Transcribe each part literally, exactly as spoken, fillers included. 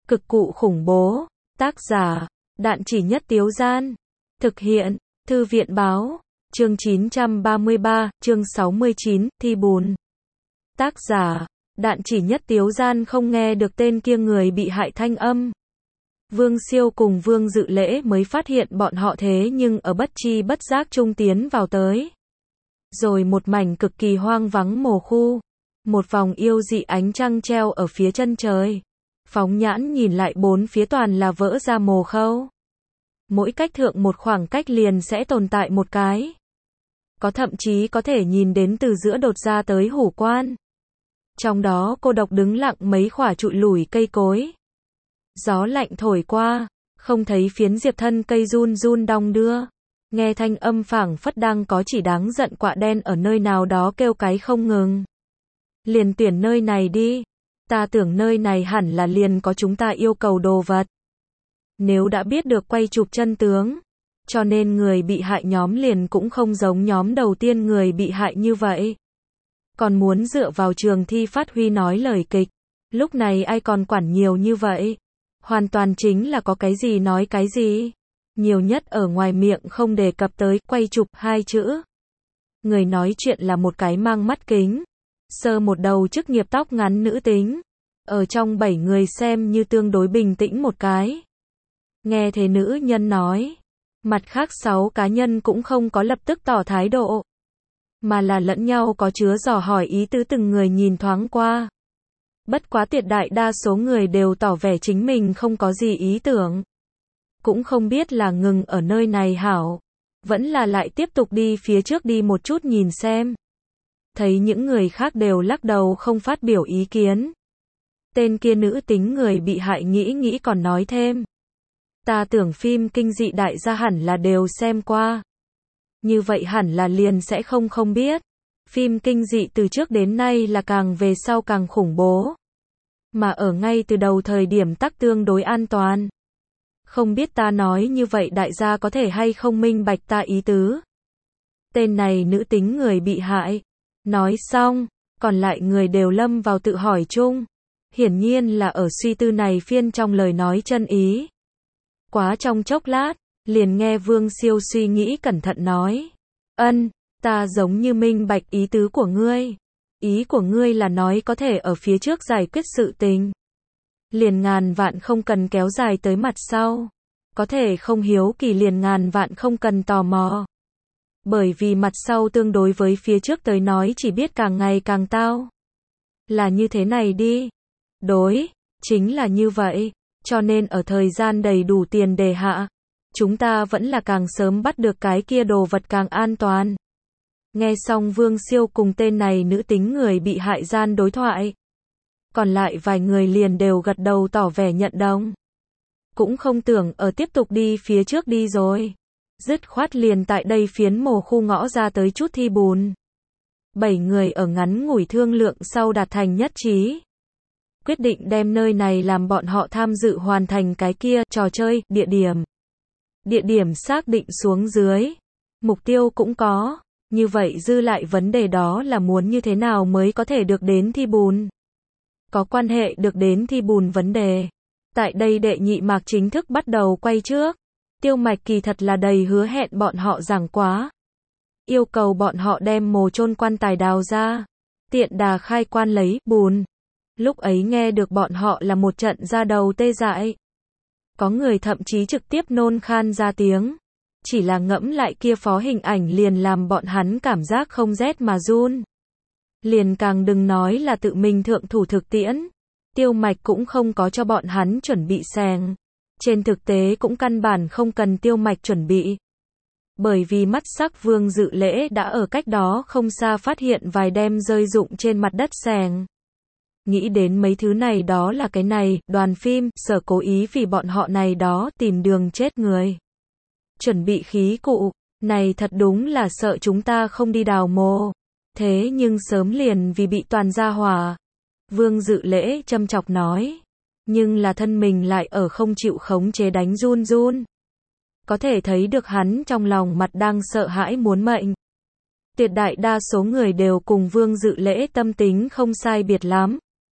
Cực cụ khủng bố. Tác giả, Đạn Chỉ Nhất Tiếu Gian. Thực hiện, Thư viện Báo. Chương chín trăm ba mươi ba, chương sáu mươi chín, Thi Bùn. Tác giả, Đạn Chỉ Nhất Tiếu Gian không nghe được tên kia người bị hại thanh âm. Vương Siêu cùng Vương Dự Lễ mới phát hiện bọn họ thế nhưng ở bất chi bất giác trung tiến vào tới. Rồi một mảnh cực kỳ hoang vắng mồ khu. Một vòng yêu dị ánh trăng treo ở phía chân trời. Phóng nhãn nhìn lại bốn phía toàn là vỡ ra mồ khâu. Mỗi cách thượng một khoảng cách liền sẽ tồn tại một cái. Có thậm chí có thể nhìn đến từ giữa đột ra tới hủ quan. Trong đó cô độc đứng lặng mấy khỏa trụi lủi cây cối. Gió lạnh thổi qua, không thấy phiến diệp thân cây run run đong đưa. Nghe thanh âm phảng phất đang có chỉ đáng giận quạ đen ở nơi nào đó kêu cái không ngừng. Liền tuyển nơi này đi. Ta tưởng nơi này hẳn là liền có chúng ta yêu cầu đồ vật. Nếu đã biết được quay chụp chân tướng, cho nên người bị hại nhóm liền cũng không giống nhóm đầu tiên người bị hại như vậy. Còn muốn dựa vào trường thi phát huy nói lời kịch. Lúc này ai còn quản nhiều như vậy. Hoàn toàn chính là có cái gì nói cái gì. Nhiều nhất ở ngoài miệng không đề cập tới quay chụp hai chữ. Người nói chuyện là một cái mang mắt kính. Sơ một đầu chức nghiệp tóc ngắn nữ tính. Ở trong bảy người xem như tương đối bình tĩnh một cái. Nghe thế nữ nhân nói. Mặt khác sáu cá nhân cũng không có lập tức tỏ thái độ. Mà là lẫn nhau có chứa dò hỏi ý tứ từng người nhìn thoáng qua. Bất quá tuyệt đại đa số người đều tỏ vẻ chính mình không có gì ý tưởng. Cũng không biết là ngừng ở nơi này hảo. Vẫn là lại tiếp tục đi phía trước đi một chút nhìn xem. Thấy những người khác đều lắc đầu không phát biểu ý kiến. Tên kia nữ tính người bị hại nghĩ nghĩ còn nói thêm. Ta tưởng phim kinh dị đại gia hẳn là đều xem qua. Như vậy hẳn là liền sẽ không không biết. Phim kinh dị từ trước đến nay là càng về sau càng khủng bố. Mà ở ngay từ đầu thời điểm tắc tương đối an toàn. Không biết ta nói như vậy đại gia có thể hay không minh bạch ta ý tứ. Tên này nữ tính người bị hại. Nói xong, còn lại người đều lâm vào tự hỏi chung. Hiển nhiên là ở suy tư này phiên trong lời nói chân ý. Quá trong chốc lát, liền nghe Vương Siêu suy nghĩ cẩn thận nói. Ân, ta giống như minh bạch ý tứ của ngươi. Ý của ngươi là nói có thể ở phía trước giải quyết sự tình. Liền ngàn vạn không cần kéo dài tới mặt sau. Có thể không hiếu kỳ liền ngàn vạn không cần tò mò. Bởi vì mặt sau tương đối với phía trước tới nói chỉ biết càng ngày càng tao. Là như thế này đi. Đối, chính là như vậy. Cho nên ở thời gian đầy đủ tiền đề hạ. Chúng ta vẫn là càng sớm bắt được cái kia đồ vật càng an toàn. Nghe xong Vương Siêu cùng tên này nữ tính người bị hại gian đối thoại. Còn lại vài người liền đều gật đầu tỏ vẻ nhận đồng. Cũng không tưởng ở tiếp tục đi phía trước đi rồi. Dứt khoát liền tại đây phiến mồ khu ngõ ra tới chút thi bùn. Bảy người ở ngắn ngủi thương lượng sau đạt thành nhất trí. Quyết định đem nơi này làm bọn họ tham dự hoàn thành cái kia trò chơi, địa điểm. Địa điểm xác định xuống dưới. Mục tiêu cũng có. Như vậy dư lại vấn đề đó là muốn như thế nào mới có thể được đến thi bùn. Có quan hệ được đến thi bùn vấn đề. Tại đây đệ nhị mạc chính thức bắt đầu quay trước. Tiêu Mạch kỳ thật là đầy hứa hẹn bọn họ giảng quá. Yêu cầu bọn họ đem mồ chôn quan tài đào ra. Tiện đà khai quan lấy bùn. Lúc ấy nghe được bọn họ là một trận ra đầu tê dại. Có người thậm chí trực tiếp nôn khan ra tiếng. Chỉ là ngẫm lại kia phó hình ảnh liền làm bọn hắn cảm giác không rét mà run. Liền càng đừng nói là tự mình thượng thủ thực tiễn. Tiêu Mạch cũng không có cho bọn hắn chuẩn bị sàng. Trên thực tế cũng căn bản không cần Tiêu Mạch chuẩn bị. Bởi vì mắt sắc Vương Dự Lễ đã ở cách đó không xa phát hiện vài đem rơi rụng trên mặt đất sàng. Nghĩ đến mấy thứ này đó là cái này, đoàn phim, sở cố ý vì bọn họ này đó tìm đường chết người. Chuẩn bị khí cụ, này thật đúng là sợ chúng ta không đi đào mồ. Thế nhưng sớm liền vì bị toàn gia hỏa. Vương Dự Lễ châm chọc nói. Nhưng là thân mình lại ở không chịu khống chế đánh run run. Có thể thấy được hắn trong lòng mặt đang sợ hãi muốn mệnh. Tuyệt đại đa số người đều cùng Vương Dự Lễ tâm tính không sai biệt lắm.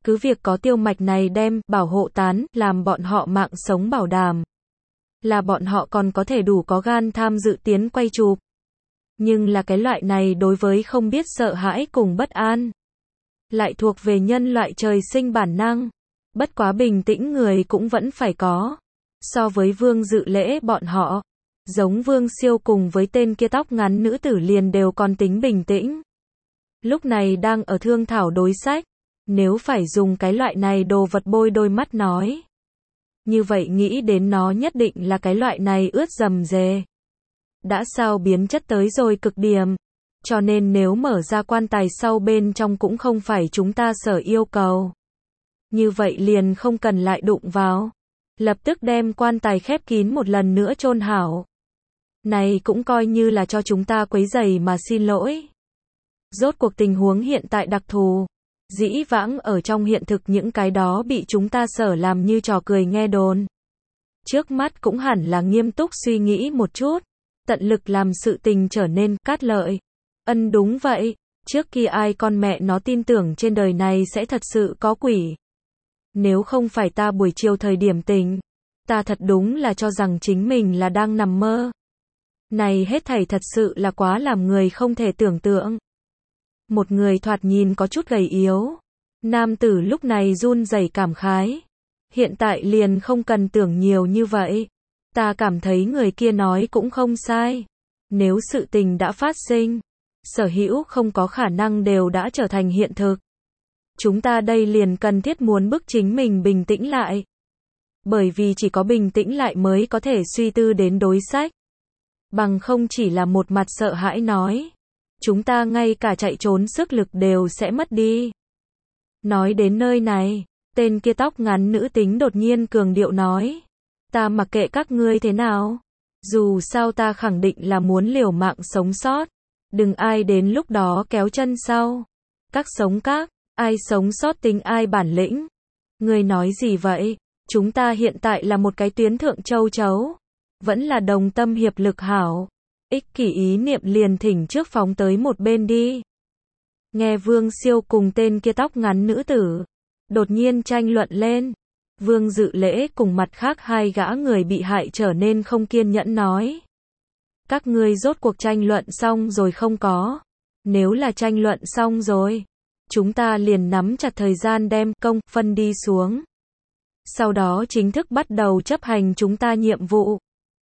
Cứ việc có tiêu mạch này đem, bảo hộ tán, làm bọn họ mạng sống bảo đảm. Là bọn họ còn có thể đủ có gan tham dự tiến quay chụp. Nhưng là cái loại này đối với không biết sợ hãi cùng bất an. Lại thuộc về nhân loại trời sinh bản năng. Bất quá bình tĩnh người cũng vẫn phải có. So với Vương Dự Lễ bọn họ, giống Vương Siêu cùng với tên kia tóc ngắn nữ tử liền đều còn tính bình tĩnh. Lúc này đang ở thương thảo đối sách. Nếu phải dùng cái loại này đồ vật bôi đôi mắt nói. Như vậy nghĩ đến nó nhất định là cái loại này ướt rầm rề. Đã sao biến chất tới rồi cực điểm. Cho nên nếu mở ra quan tài sau bên trong cũng không phải chúng ta sở yêu cầu. Như vậy liền không cần lại đụng vào. Lập tức đem quan tài khép kín một lần nữa chôn hảo. Này cũng coi như là cho chúng ta quấy rầy mà xin lỗi. Rốt cuộc tình huống hiện tại đặc thù. Dĩ vãng ở trong hiện thực những cái đó bị chúng ta sở làm như trò cười nghe đồn. Trước mắt cũng hẳn là nghiêm túc suy nghĩ một chút. Tận lực làm sự tình trở nên cát lợi. Ân đúng vậy. Trước kia ai con mẹ nó tin tưởng trên đời này sẽ thật sự có quỷ. Nếu không phải ta buổi chiều thời điểm tỉnh. Ta thật đúng là cho rằng chính mình là đang nằm mơ. Này hết thảy thật sự là quá làm người không thể tưởng tượng. Một người thoạt nhìn có chút gầy yếu. Nam tử lúc này run rẩy cảm khái. Hiện tại liền không cần tưởng nhiều như vậy. Ta cảm thấy người kia nói cũng không sai. Nếu sự tình đã phát sinh, sở hữu không có khả năng đều đã trở thành hiện thực. Chúng ta đây liền cần thiết muốn bức chính mình bình tĩnh lại. Bởi vì chỉ có bình tĩnh lại mới có thể suy tư đến đối sách. Bằng không chỉ là một mặt sợ hãi nói. Chúng ta ngay cả chạy trốn sức lực đều sẽ mất đi. Nói đến nơi này, tên kia tóc ngắn nữ tính đột nhiên cường điệu nói. Ta mặc kệ các ngươi thế nào. Dù sao ta khẳng định là muốn liều mạng sống sót. Đừng ai đến lúc đó kéo chân sau. Các sống các, ai sống sót tính ai bản lĩnh. Ngươi nói gì vậy? Chúng ta hiện tại là một cái tuyến thượng châu chấu. Vẫn là đồng tâm hiệp lực hảo. Ích kỷ ý niệm liền thỉnh trước phóng tới một bên đi. Nghe Vương Siêu cùng tên kia tóc ngắn nữ tử. Đột nhiên tranh luận lên. Vương Dự Lễ cùng mặt khác hai gã người bị hại trở nên không kiên nhẫn nói. Các ngươi rốt cuộc tranh luận xong rồi không có. Nếu là tranh luận xong rồi. Chúng ta liền nắm chặt thời gian đem công phân đi xuống. Sau đó chính thức bắt đầu chấp hành chúng ta nhiệm vụ.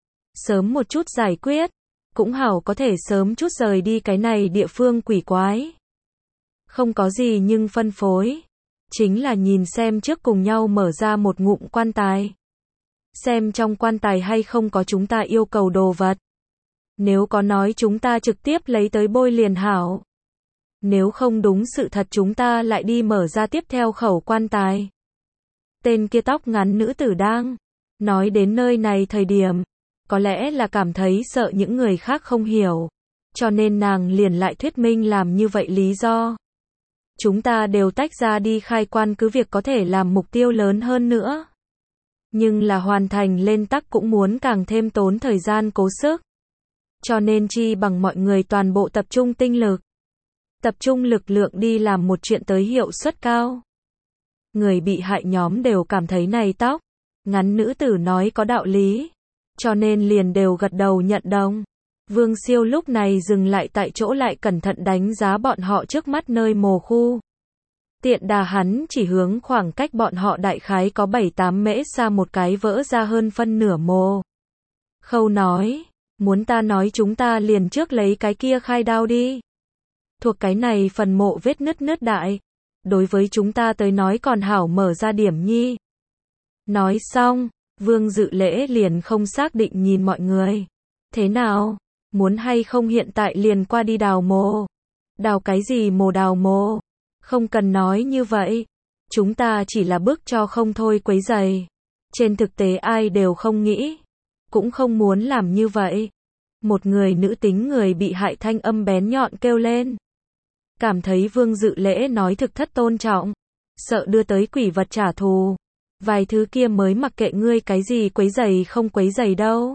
Sớm một chút giải quyết. Cũng hảo có thể sớm chút rời đi cái này địa phương quỷ quái. Không có gì nhưng phân phối. Chính là nhìn xem trước cùng nhau mở ra một ngụm quan tài. Xem trong quan tài hay không có chúng ta yêu cầu đồ vật. Nếu có nói chúng ta trực tiếp lấy tới bôi liền hảo. Nếu không đúng sự thật chúng ta lại đi mở ra tiếp theo khẩu quan tài. Tên kia tóc ngắn nữ tử đang nói đến nơi này thời điểm. Có lẽ là cảm thấy sợ những người khác không hiểu. Cho nên nàng liền lại thuyết minh làm như vậy lý do. Chúng ta đều tách ra đi khai quan cứ việc có thể làm mục tiêu lớn hơn nữa. Nhưng là hoàn thành lên tắc cũng muốn càng thêm tốn thời gian cố sức. Cho nên chi bằng mọi người toàn bộ tập trung tinh lực. Tập trung lực lượng đi làm một chuyện tới hiệu suất cao. Người bị hại nhóm đều cảm thấy này tóc ngắn nữ tử nói có đạo lý. Cho nên liền đều gật đầu nhận đồng. Vương Siêu lúc này dừng lại tại chỗ lại cẩn thận đánh giá bọn họ trước mắt nơi mồ khu. Tiện đà hắn chỉ hướng khoảng cách bọn họ đại khái có bảy tám mễ xa một cái vỡ ra hơn phân nửa mồ. Khâu nói, muốn ta nói chúng ta liền trước lấy cái kia khai đao đi. Thuộc cái này phần mộ vết nứt nứt đại. Đối với chúng ta tới nói còn hảo mở ra điểm nhi. Nói xong, Vương Dự Lễ liền không xác định nhìn mọi người. Thế nào? Muốn hay không hiện tại liền qua đi đào mồ? Đào cái gì mồ đào mồ? Không cần nói như vậy. Chúng ta chỉ là bức cho không thôi quấy rầy. Trên thực tế ai đều không nghĩ. Cũng không muốn làm như vậy. Một người nữ tính người bị hại thanh âm bén nhọn kêu lên. Cảm thấy Vương Dự Lễ nói thực thất tôn trọng. Sợ đưa tới quỷ vật trả thù. Vài thứ kia mới mặc kệ ngươi cái gì quấy rầy không quấy rầy đâu.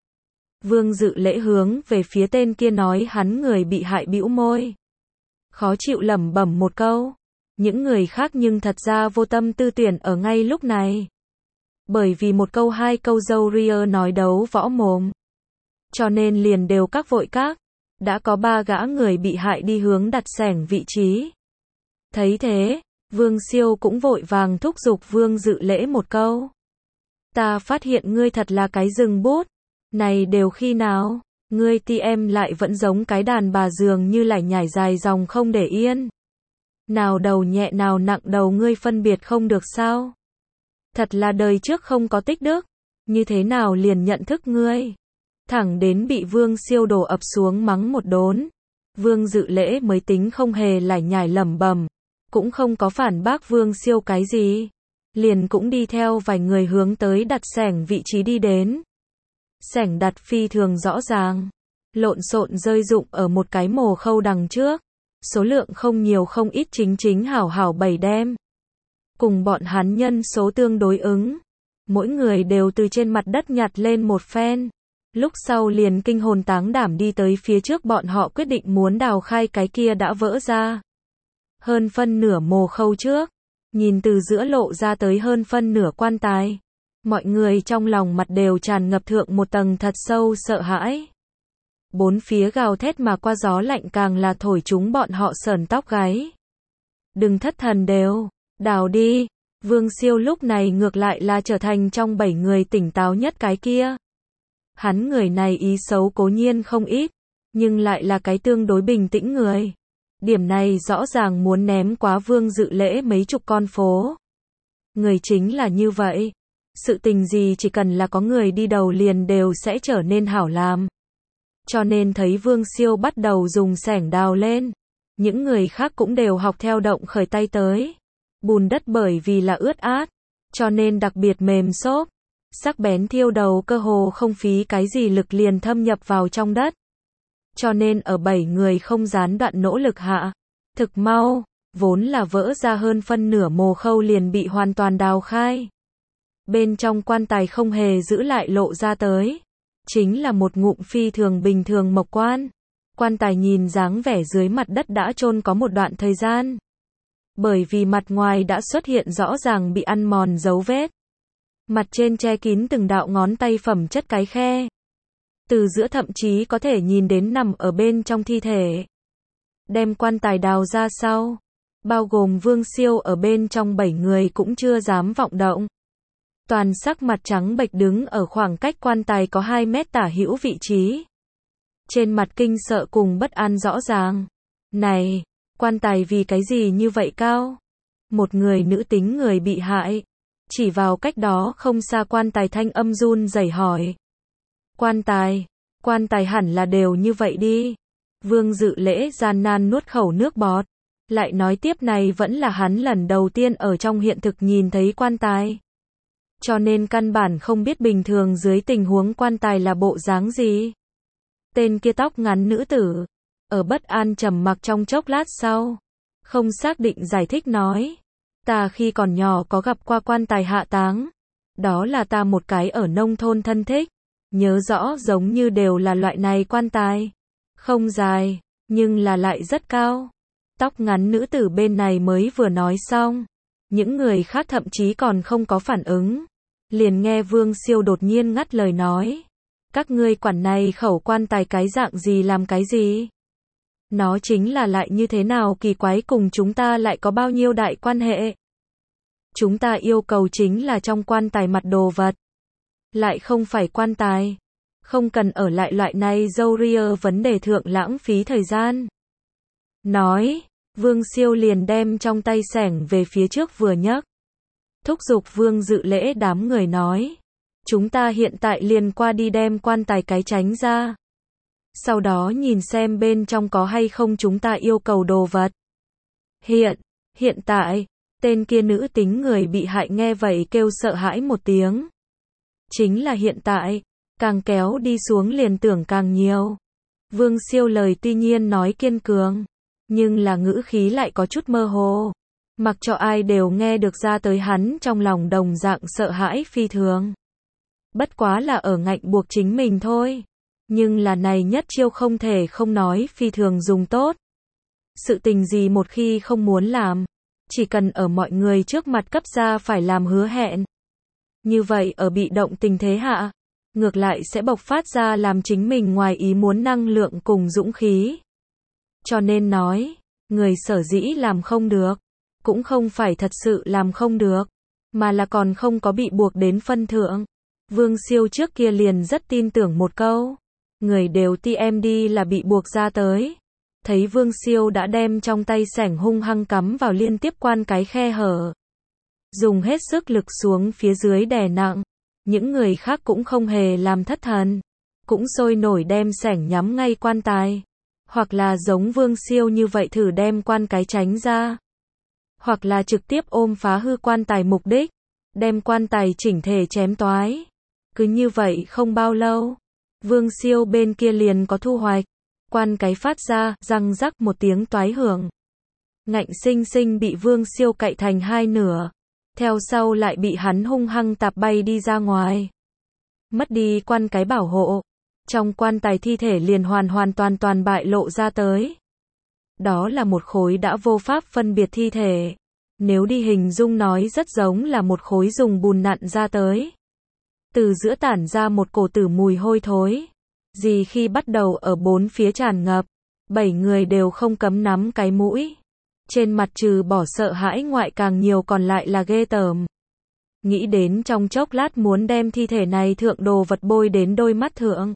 Vương Dự Lễ hướng về phía tên kia nói hắn người bị hại bĩu môi. Khó chịu lẩm bẩm một câu. Những người khác nhưng thật ra vô tâm tư tuyển ở ngay lúc này. Bởi vì một câu hai câu dâu ria nói đấu võ mồm. Cho nên liền đều các vội các. Đã có ba gã người bị hại đi hướng đặt sảnh vị trí. Thấy thế, Vương Siêu cũng vội vàng thúc giục Vương Dự Lễ một câu. Ta phát hiện ngươi thật là cái rừng bút. Này đều khi nào, ngươi ti em lại vẫn giống cái đàn bà dường như lải nhải dài dòng không để yên. Nào đầu nhẹ nào nặng đầu ngươi phân biệt không được sao? Thật là đời trước không có tích đức, như thế nào liền nhận thức ngươi? Thẳng đến bị Vương Siêu đổ ập xuống mắng một đốn. Vương Dự Lễ mới tính không hề lải nhải lẩm bẩm, cũng không có phản bác Vương Siêu cái gì. Liền cũng đi theo vài người hướng tới đặt sảnh vị trí đi đến. Sảnh đặt phi thường rõ ràng, lộn xộn rơi rụng ở một cái mồ khâu đằng trước. Số lượng không nhiều không ít chính chính hảo hảo bảy đem. Cùng bọn hắn nhân số tương đối ứng. Mỗi người đều từ trên mặt đất nhặt lên một phen. Lúc sau liền kinh hồn táng đảm đi tới phía trước bọn họ quyết định muốn đào khai cái kia đã vỡ ra. Hơn phân nửa mồ khâu trước. Nhìn từ giữa lộ ra tới hơn phân nửa quan tài. Mọi người trong lòng mặt đều tràn ngập thượng một tầng thật sâu sợ hãi. Bốn phía gào thét mà qua gió lạnh càng là thổi chúng bọn họ sởn tóc gáy. Đừng thất thần đều, đào đi. Vương Siêu lúc này ngược lại là trở thành trong bảy người tỉnh táo nhất cái kia. Hắn người này ý xấu cố nhiên không ít, nhưng lại là cái tương đối bình tĩnh người. Điểm này rõ ràng muốn ném quá Vương Dự Lễ mấy chục con phố. Người chính là như vậy. Sự tình gì chỉ cần là có người đi đầu liền đều sẽ trở nên hảo làm. Cho nên thấy Vương Siêu bắt đầu dùng xẻng đào lên. Những người khác cũng đều học theo động khởi tay tới. Bùn đất bởi vì là ướt át, cho nên đặc biệt mềm xốp. Sắc bén thiêu đầu cơ hồ không phí cái gì lực liền thâm nhập vào trong đất. Cho nên ở bảy người không gián đoạn nỗ lực hạ. Thực mau, vốn là vỡ ra hơn phân nửa mồ khâu liền bị hoàn toàn đào khai. Bên trong quan tài không hề giữ lại lộ ra tới. Chính là một ngụm phi thường bình thường mộc quan. Quan tài nhìn dáng vẻ dưới mặt đất đã chôn có một đoạn thời gian. Bởi vì mặt ngoài đã xuất hiện rõ ràng bị ăn mòn dấu vết. Mặt trên che kín từng đạo ngón tay phẩm chất cái khe. Từ giữa thậm chí có thể nhìn đến nằm ở bên trong thi thể. Đem quan tài đào ra sau. Bao gồm Vương Siêu ở bên trong bảy người cũng chưa dám vọng động. Toàn sắc mặt trắng bệch đứng ở khoảng cách quan tài có hai mét tả hữu vị trí. Trên mặt kinh sợ cùng bất an rõ ràng. Này, quan tài vì cái gì như vậy cao? Một người nữ tính người bị hại. Chỉ vào cách đó không xa quan tài thanh âm run rẩy hỏi. Quan tài, quan tài hẳn là đều như vậy đi. Vương Dự Lễ gian nan nuốt khẩu nước bọt. Lại nói tiếp này vẫn là hắn lần đầu tiên ở trong hiện thực nhìn thấy quan tài. Cho nên căn bản không biết bình thường dưới tình huống quan tài là bộ dáng gì. Tên kia tóc ngắn nữ tử, ở bất an trầm mặc trong chốc lát sau, không xác định giải thích nói. Ta khi còn nhỏ có gặp qua quan tài hạ táng. Đó là ta một cái ở nông thôn thân thích. Nhớ rõ giống như đều là loại này quan tài. Không dài, nhưng là lại rất cao. Tóc ngắn nữ tử bên này mới vừa nói xong. Những người khác thậm chí còn không có phản ứng. Liền nghe Vương Siêu đột nhiên ngắt lời nói. Các ngươi quản này khẩu quan tài cái dạng gì làm cái gì? Nó chính là lại như thế nào kỳ quái cùng chúng ta lại có bao nhiêu đại quan hệ? Chúng ta yêu cầu chính là trong quan tài mặt đồ vật. Lại không phải quan tài. Không cần ở lại loại này dâu ria vấn đề thượng lãng phí thời gian. Nói, Vương Siêu liền đem trong tay xẻng về phía trước vừa nhấc. Thúc giục Vương Dự Lễ đám người nói. Chúng ta hiện tại liền qua đi đem quan tài cái tránh ra. Sau đó nhìn xem bên trong có hay không chúng ta yêu cầu đồ vật. Hiện, hiện tại, tên kia nữ tính người bị hại nghe vậy kêu sợ hãi một tiếng. Chính là hiện tại, càng kéo đi xuống liền tưởng càng nhiều. Vương Siêu lời tuy nhiên nói kiên cường, nhưng là ngữ khí lại có chút mơ hồ. Mặc cho ai đều nghe được ra tới hắn trong lòng đồng dạng sợ hãi phi thường. Bất quá là ở ngạnh buộc chính mình thôi. Nhưng là này nhất chiêu không thể không nói phi thường dùng tốt. Sự tình gì một khi không muốn làm, chỉ cần ở mọi người trước mặt cấp ra phải làm hứa hẹn. Như vậy ở bị động tình thế hạ, ngược lại sẽ bộc phát ra làm chính mình ngoài ý muốn năng lượng cùng dũng khí. Cho nên nói, người sở dĩ làm không được, cũng không phải thật sự làm không được, mà là còn không có bị buộc đến phân thượng. Vương Siêu trước kia liền rất tin tưởng một câu, người đều tê em đê là bị buộc ra tới. Thấy Vương Siêu đã đem trong tay xẻng hung hăng cắm vào liên tiếp quan cái khe hở. Dùng hết sức lực xuống phía dưới đè nặng. Những người khác cũng không hề làm thất thần. Cũng sôi nổi đem xẻng nhắm ngay quan tài. Hoặc là giống Vương Siêu như vậy thử đem quan cái tránh ra. Hoặc là trực tiếp ôm phá hư quan tài mục đích. Đem quan tài chỉnh thể chém toái. Cứ như vậy không bao lâu. Vương Siêu bên kia liền có thu hoạch. Quan cái phát ra, răng rắc một tiếng toái hưởng. Ngạnh sinh sinh bị Vương Siêu cạy thành hai nửa. Theo sau lại bị hắn hung hăng tạp bay đi ra ngoài. Mất đi quan cái bảo hộ. Trong quan tài thi thể liền hoàn hoàn toàn toàn bại lộ ra tới. Đó là một khối đã vô pháp phân biệt thi thể. Nếu đi hình dung nói rất giống là một khối dùng bùn nặn ra tới. Từ giữa tản ra một cổ tử mùi hôi thối. Gì khi bắt đầu ở bốn phía tràn ngập. Bảy người đều không cấm nắm cái mũi. Trên mặt trừ bỏ sợ hãi ngoại càng nhiều còn lại là ghê tởm. Nghĩ đến trong chốc lát muốn đem thi thể này thượng đồ vật bôi đến đôi mắt thượng.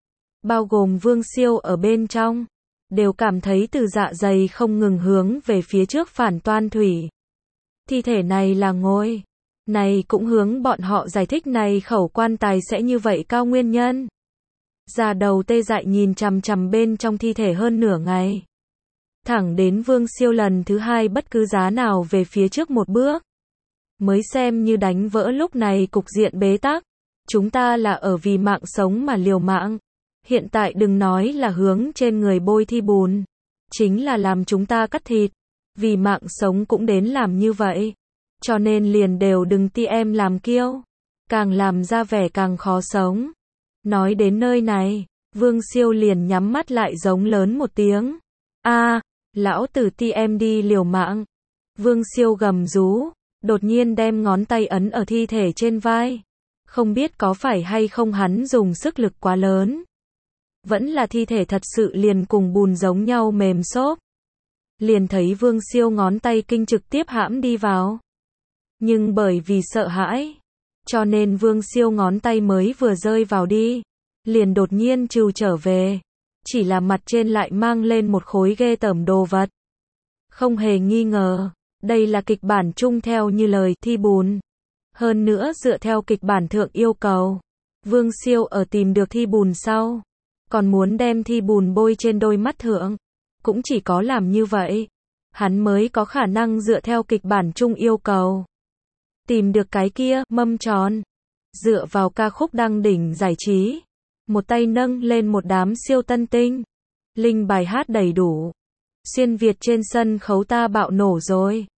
Bao gồm Vương Siêu ở bên trong. Đều cảm thấy từ dạ dày không ngừng hướng về phía trước phản toan thủy. Thi thể này là ngôi. Này cũng hướng bọn họ giải thích này khẩu quan tài sẽ như vậy cao nguyên nhân. Già đầu tê dại nhìn chằm chằm bên trong thi thể hơn nửa ngày. Thẳng đến Vương Siêu lần thứ hai bất cứ giá nào về phía trước một bước. Mới xem như đánh vỡ lúc này cục diện bế tắc. Chúng ta là ở vì mạng sống mà liều mạng. Hiện tại đừng nói là hướng trên người bôi thi bùn. Chính là làm chúng ta cắt thịt. Vì mạng sống cũng đến làm như vậy. Cho nên liền đều đừng ti em làm kiêu. Càng làm ra vẻ càng khó sống. Nói đến nơi này, Vương Siêu liền nhắm mắt lại giống lớn một tiếng. A, lão tử ti em đi liều mạng. Vương Siêu gầm rú, đột nhiên đem ngón tay ấn ở thi thể trên vai. Không biết có phải hay không hắn dùng sức lực quá lớn. Vẫn là thi thể thật sự liền cùng bùn giống nhau mềm xốp. Liền thấy Vương Siêu ngón tay kinh trực tiếp hãm đi vào. Nhưng bởi vì sợ hãi, cho nên Vương Siêu ngón tay mới vừa rơi vào đi, liền đột nhiên trừ trở về. Chỉ là mặt trên lại mang lên một khối ghê tởm đồ vật. Không hề nghi ngờ, đây là kịch bản chung theo như lời thi bùn. Hơn nữa dựa theo kịch bản thượng yêu cầu, Vương Siêu ở tìm được thi bùn sau, còn muốn đem thi bùn bôi trên đôi mắt thượng. Cũng chỉ có làm như vậy, hắn mới có khả năng dựa theo kịch bản chung yêu cầu. Tìm được cái kia, mâm tròn. Dựa vào ca khúc đăng đỉnh giải trí. Một tay nâng lên một đám siêu tân tinh. Linh bài hát đầy đủ. Xuyên Việt trên sân khấu ta bạo nổ rồi.